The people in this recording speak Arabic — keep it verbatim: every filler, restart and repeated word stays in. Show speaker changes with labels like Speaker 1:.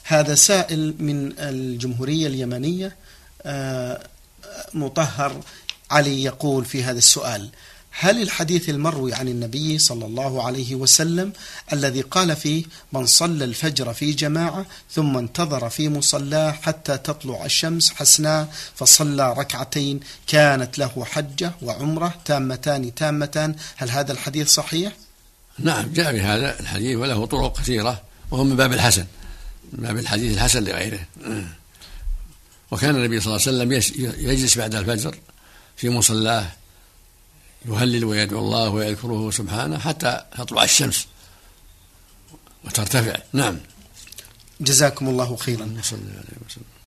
Speaker 1: هذا سائل من الجمهورية اليمنية مطهر علي يقول في هذا السؤال: هل الحديث المروي عن النبي صلى الله عليه وسلم الذي قال فيه من صلى الفجر في جماعة ثم انتظر في مصلاه حتى تطلع الشمس حسناء فصلى ركعتين كانت له حجة وعمرة تامتان تامتان، هل هذا الحديث صحيح؟
Speaker 2: نعم، جاء بهذا الحديث وله طرق كثيرة، وهو من باب الحسن، من باب الحديث الحسن لغيره. وكان النبي صلى الله عليه وسلم يجلس بعد الفجر في مصلاه يهلل ويدعو الله ويذكره سبحانه حتى تطلع الشمس وترتفع. نعم.
Speaker 1: جزاكم الله خيرا.
Speaker 2: صلى الله عليه وسلم.